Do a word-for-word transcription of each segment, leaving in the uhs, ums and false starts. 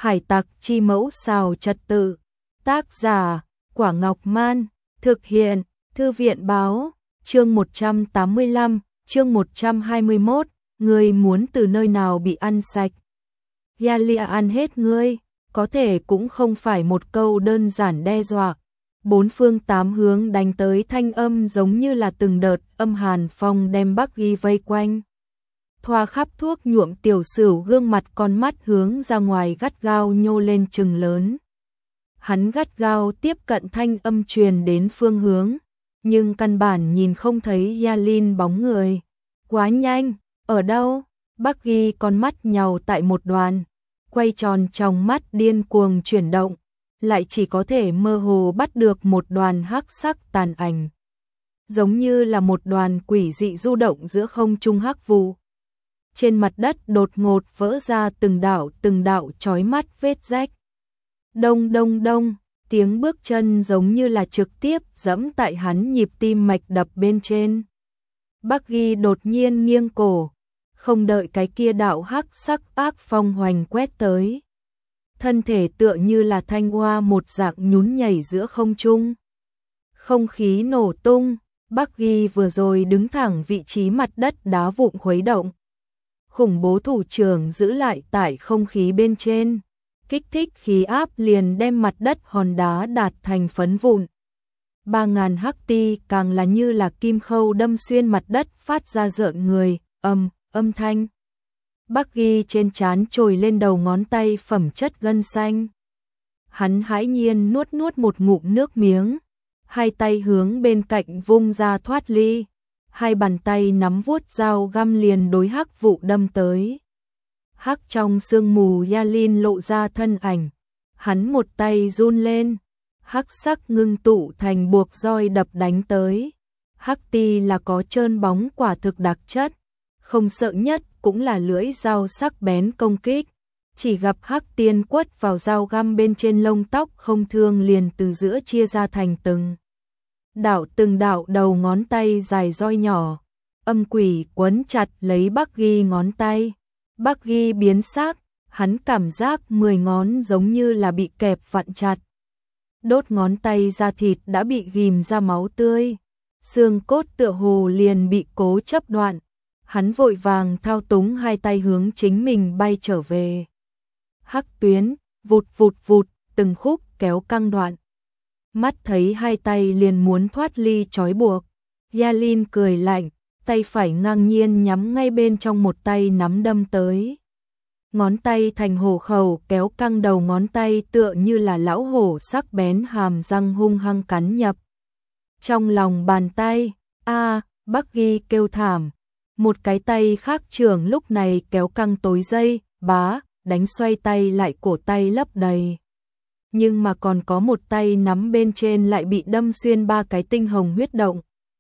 Hải tặc chi mẫu xào trật tự. Tác giả, Quả Ngọc Man. Thực hiện, Thư viện báo. Chương một trăm tám mươi lăm, chương một trăm hai mươi mốt, ngươi muốn từ nơi nào bị ăn sạch? Yalia ăn hết ngươi, có thể cũng không phải một câu đơn giản đe dọa. Bốn phương tám hướng đánh tới thanh âm giống như là từng đợt âm hàn phong đem Bắc Ghi vây quanh. Thoa khắp thuốc nhuộm tiểu sửu gương mặt con mắt hướng ra ngoài gắt gao nhô lên trừng lớn. Hắn gắt gao tiếp cận thanh âm truyền đến phương hướng, nhưng căn bản nhìn không thấy Yalin bóng người. Quá nhanh, ở đâu? Bắc Ghi con mắt nhàu tại một đoàn, quay tròn trong mắt điên cuồng chuyển động, lại chỉ có thể mơ hồ bắt được một đoàn hắc sắc tàn ảnh. Giống như là một đoàn quỷ dị du động giữa không trung hắc vụ. Trên mặt đất đột ngột vỡ ra từng đạo từng đạo chói mắt vết rách. Đông đông đông, tiếng bước chân giống như là trực tiếp dẫm tại hắn nhịp tim mạch đập bên trên. Bắc Ghi đột nhiên nghiêng cổ, không đợi cái kia đạo hắc sắc ác phong hoành quét tới. Thân thể tựa như là thanh hoa một dạng nhún nhảy giữa không trung. Không khí nổ tung, Bắc Ghi vừa rồi đứng thẳng vị trí mặt đất đá vụn khuấy động. Khủng bố thủ trưởng giữ lại tại không khí bên trên, kích thích khí áp liền đem mặt đất hòn đá đạt thành phấn vụn. Ba ngàn hắc ti càng là như là kim khâu đâm xuyên mặt đất phát ra rợn người, âm, âm thanh. Bắc Ghi trên trán trồi lên đầu ngón tay phẩm chất gân xanh. Hắn hãi nhiên nuốt nuốt một ngụm nước miếng, hai tay hướng bên cạnh vung ra thoát ly. Hai bàn tay nắm vuốt dao găm liền đối hắc vụ đâm tới. Hắc trong sương mù Yalin lộ ra thân ảnh, hắn một tay run lên, hắc sắc ngưng tụ thành buộc roi đập đánh tới. Hắc ti là có trơn bóng quả thực đặc chất, không sợ nhất cũng là lưỡi dao sắc bén công kích. Chỉ gặp hắc tiên quất vào dao găm bên trên lông tóc không thương liền từ giữa chia ra thành từng đạo từng đạo đầu ngón tay dài roi nhỏ, âm quỷ quấn chặt lấy Bắc Ghi ngón tay. Bắc Ghi biến sắc, hắn cảm giác mười ngón giống như là bị kẹp vặn chặt. Đốt ngón tay da thịt đã bị ghim ra máu tươi, xương cốt tựa hồ liền bị cố chấp đoạn. Hắn vội vàng thao túng hai tay hướng chính mình bay trở về. Hắc tuyến, vụt vụt vụt, từng khúc kéo căng đoạn. Mắt thấy hai tay liền muốn thoát ly trói buộc, Yalin cười lạnh, tay phải ngang nhiên nhắm ngay bên trong một tay nắm đâm tới. Ngón tay thành hổ khẩu kéo căng đầu ngón tay tựa như là lão hổ sắc bén hàm răng hung hăng cắn nhập. Trong lòng bàn tay, a, Bắc Ghi kêu thảm, một cái tay khác trưởng lúc này kéo căng tối dây, bá, đánh xoay tay lại cổ tay lấp đầy. Nhưng mà còn có một tay nắm bên trên lại bị đâm xuyên ba cái tinh hồng huyết động.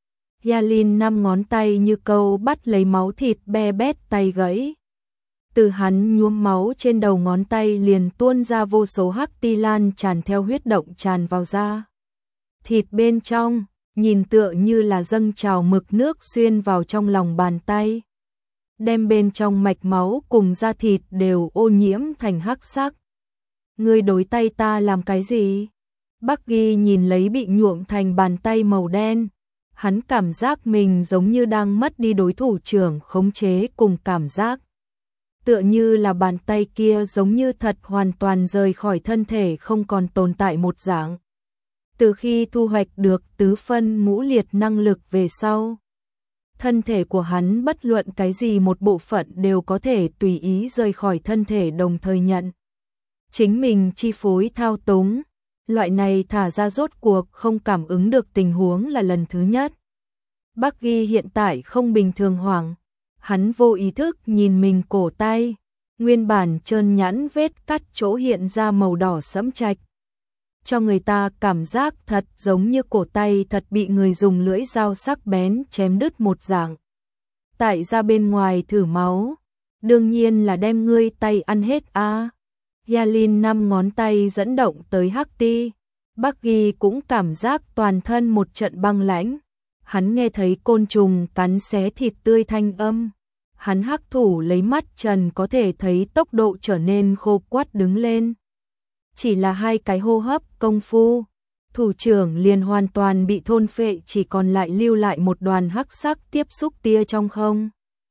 Yalin năm ngón tay như câu bắt lấy máu thịt be bét tay gãy. Từ hắn nhuốm máu trên đầu ngón tay liền tuôn ra vô số hắc ti lan tràn theo huyết động tràn vào da thịt bên trong, nhìn tựa như là dâng trào mực nước xuyên vào trong lòng bàn tay. Đem bên trong mạch máu cùng da thịt đều ô nhiễm thành hắc sắc. Ngươi đối tay ta làm cái gì? Bắc Ghi nhìn lấy bị nhuộm thành bàn tay màu đen. Hắn cảm giác mình giống như đang mất đi đối thủ trưởng khống chế cùng cảm giác. Tựa như là bàn tay kia giống như thật hoàn toàn rời khỏi thân thể không còn tồn tại một dạng. Từ khi thu hoạch được tứ phân ngũ liệt năng lực về sau, thân thể của hắn bất luận cái gì một bộ phận đều có thể tùy ý rời khỏi thân thể đồng thời nhận. Chính mình chi phối thao túng, loại này thả ra rốt cuộc không cảm ứng được tình huống là lần thứ nhất. Bắc Ghi hiện tại không bình thường hoảng, hắn vô ý thức nhìn mình cổ tay, nguyên bản trơn nhẵn vết cắt chỗ hiện ra màu đỏ sẫm chạch. Cho người ta cảm giác thật giống như cổ tay thật bị người dùng lưỡi dao sắc bén chém đứt một dạng. Tại ra bên ngoài thử máu, đương nhiên là đem ngươi tay ăn hết a. À. Yalin năm ngón tay dẫn động tới hắc ti, Bắc Ghi cũng cảm giác toàn thân một trận băng lãnh. Hắn nghe thấy côn trùng cắn xé thịt tươi thanh âm, Hắn hắc thủ lấy mắt trần có thể thấy tốc độ trở nên khô quắt đứng lên. Chỉ là hai cái hô hấp công phu, thủ trưởng liền hoàn toàn bị thôn phệ, chỉ còn lại lưu lại một đoàn hắc sắc tiếp xúc tia trong không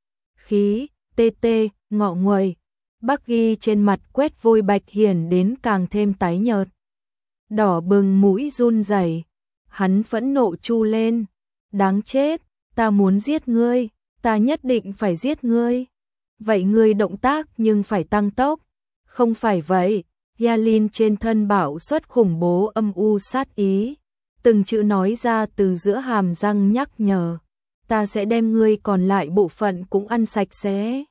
khí, tê tê, ngọ nguậy. Bắc Ghi trên mặt quét vôi bạch hiển đến càng thêm tái nhợt. Đỏ bừng mũi run rẩy, hắn phẫn nộ chu lên, đáng chết, ta muốn giết ngươi, ta nhất định phải giết ngươi. Vậy ngươi động tác nhưng phải tăng tốc. Không phải vậy. Yalin trên thân bạo xuất khủng bố âm u sát ý, từng chữ nói ra từ giữa hàm răng nhắc nhở, ta sẽ đem ngươi còn lại bộ phận cũng ăn sạch sẽ.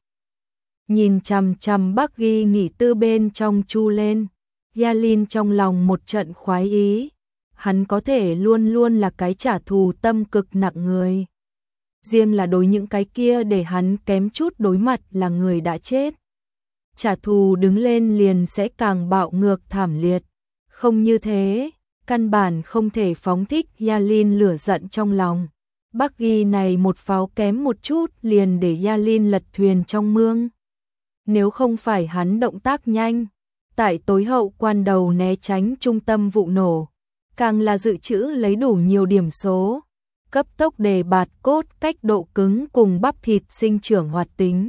Nhìn chằm chằm Bắc Ghi nghỉ tư bên trong chu lên, Yalin trong lòng một trận khoái ý, hắn có thể luôn luôn là cái trả thù tâm cực nặng người. Riêng là đối những cái kia để hắn kém chút đối mặt là người đã chết. Trả thù đứng lên liền sẽ càng bạo ngược thảm liệt. Không như thế, căn bản không thể phóng thích Yalin lửa giận trong lòng. Bắc Ghi này một pháo kém một chút liền để Yalin lật thuyền trong mương. Nếu không phải hắn động tác nhanh, tại tối hậu quan đầu né tránh trung tâm vụ nổ, càng là dự trữ lấy đủ nhiều điểm số, cấp tốc đề bạt cốt cách độ cứng cùng bắp thịt sinh trưởng hoạt tính.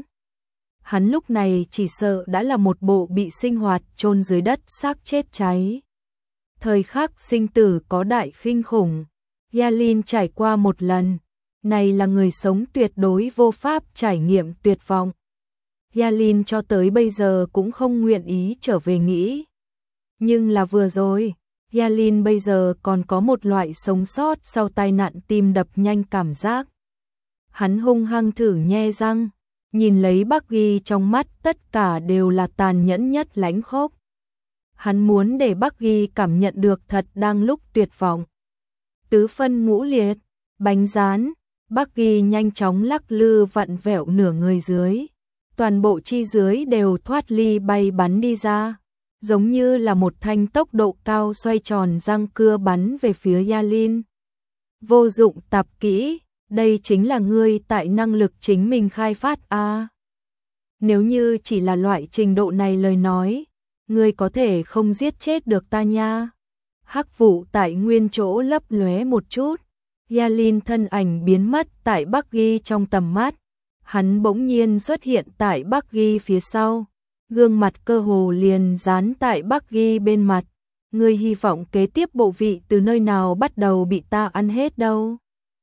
Hắn lúc này chỉ sợ đã là một bộ bị sinh hoạt chôn dưới đất xác chết cháy. Thời khắc sinh tử có đại khinh khủng, Yalin trải qua một lần, này là người sống tuyệt đối vô pháp trải nghiệm tuyệt vọng. Yalin cho tới bây giờ cũng không nguyện ý trở về nghĩ. Nhưng là vừa rồi, Yalin bây giờ còn có một loại sống sót sau tai nạn tim đập nhanh cảm giác. Hắn hung hăng thử nhe răng, nhìn lấy Bắc Ghi trong mắt tất cả đều là tàn nhẫn nhất lãnh khốc. Hắn muốn để Bắc Ghi cảm nhận được thật đang lúc tuyệt vọng. Tứ phân ngũ liệt, bánh rán, Bắc Ghi nhanh chóng lắc lư vặn vẹo nửa người dưới. Toàn bộ chi dưới đều thoát ly bay bắn đi ra, giống như là một thanh tốc độ cao xoay tròn răng cưa bắn về phía Yalin. Vô dụng tạp kỹ, đây chính là ngươi tại năng lực chính mình khai phát a. À, nếu như chỉ là loại trình độ này lời nói, ngươi có thể không giết chết được ta nha. Hắc vụ tại nguyên chỗ lấp lóe một chút, Yalin thân ảnh biến mất tại Bắc Ghi trong tầm mắt. Hắn bỗng nhiên xuất hiện tại Bắc Ghi phía sau, gương mặt cơ hồ liền dán tại Bắc Ghi bên mặt. Ngươi hy vọng kế tiếp bộ vị từ nơi nào bắt đầu bị ta ăn hết đâu.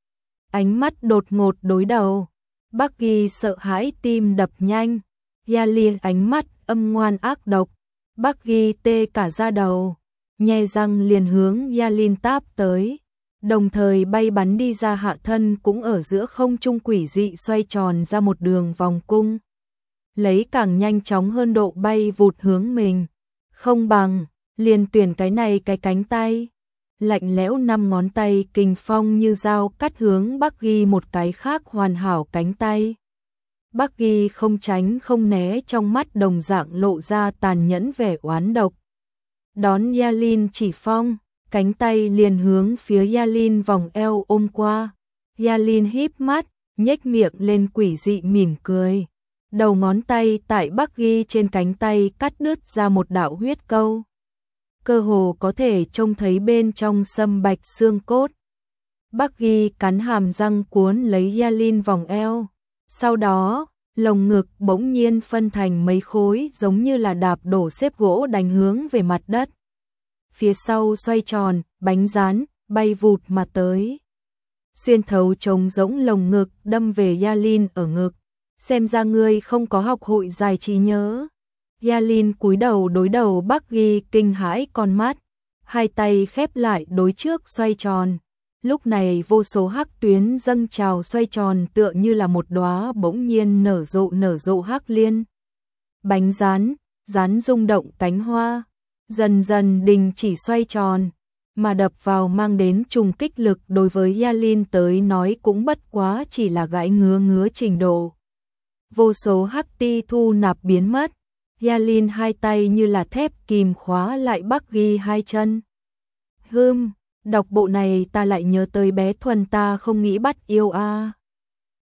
Ánh mắt đột ngột đối đầu, Bắc Ghi sợ hãi tim đập nhanh, Yalin ánh mắt âm ngoan ác độc, Bắc Ghi tê cả da đầu, nhe răng liền hướng Yalin táp tới. Đồng thời bay bắn đi ra hạ thân cũng ở giữa không trung quỷ dị xoay tròn ra một đường vòng cung. Lấy càng nhanh chóng hơn độ bay vụt hướng mình. Không bằng, liền tuyển cái này cái cánh tay. Lạnh lẽo năm ngón tay kình phong như dao cắt hướng Bắc Ghi một cái khác hoàn hảo cánh tay. Bắc Ghi không tránh không né, trong mắt đồng dạng lộ ra tàn nhẫn vẻ oán độc. Đón Yalin chỉ phong, cánh tay liền hướng phía Yalin vòng eo ôm qua. Yalin híp mắt, nhếch miệng lên quỷ dị mỉm cười. Đầu ngón tay tại Bắc Ghi trên cánh tay cắt đứt ra một đạo huyết câu. Cơ hồ có thể trông thấy bên trong sâm bạch xương cốt. Bắc Ghi cắn hàm răng cuốn lấy Yalin vòng eo. Sau đó, lồng ngực bỗng nhiên phân thành mấy khối giống như là đạp đổ xếp gỗ đánh hướng về mặt đất. Phía sau xoay tròn, bánh rán, bay vụt mà tới. Xuyên thấu trống rỗng lồng ngực đâm về Yalin ở ngực. Xem ra ngươi không có học hội giải trí nhớ. Yalin cúi đầu đối đầu Bắc Ghi kinh hãi con mắt. Hai tay khép lại đối trước xoay tròn. Lúc này vô số hắc tuyến dâng trào xoay tròn tựa như là một đóa bỗng nhiên nở rộ nở rộ hắc liên. Bánh rán, rán rung động cánh hoa. Dần dần đình chỉ xoay tròn, mà đập vào mang đến trùng kích lực đối với Yalin tới nói cũng bất quá chỉ là gãi ngứa ngứa trình độ. Vô số hắc ti thu nạp biến mất, Yalin hai tay như là thép kìm khóa lại Bắc Ghi hai chân. Hừm, đọc bộ này ta lại nhớ tới bé Thuần ta không nghĩ bắt yêu a. À.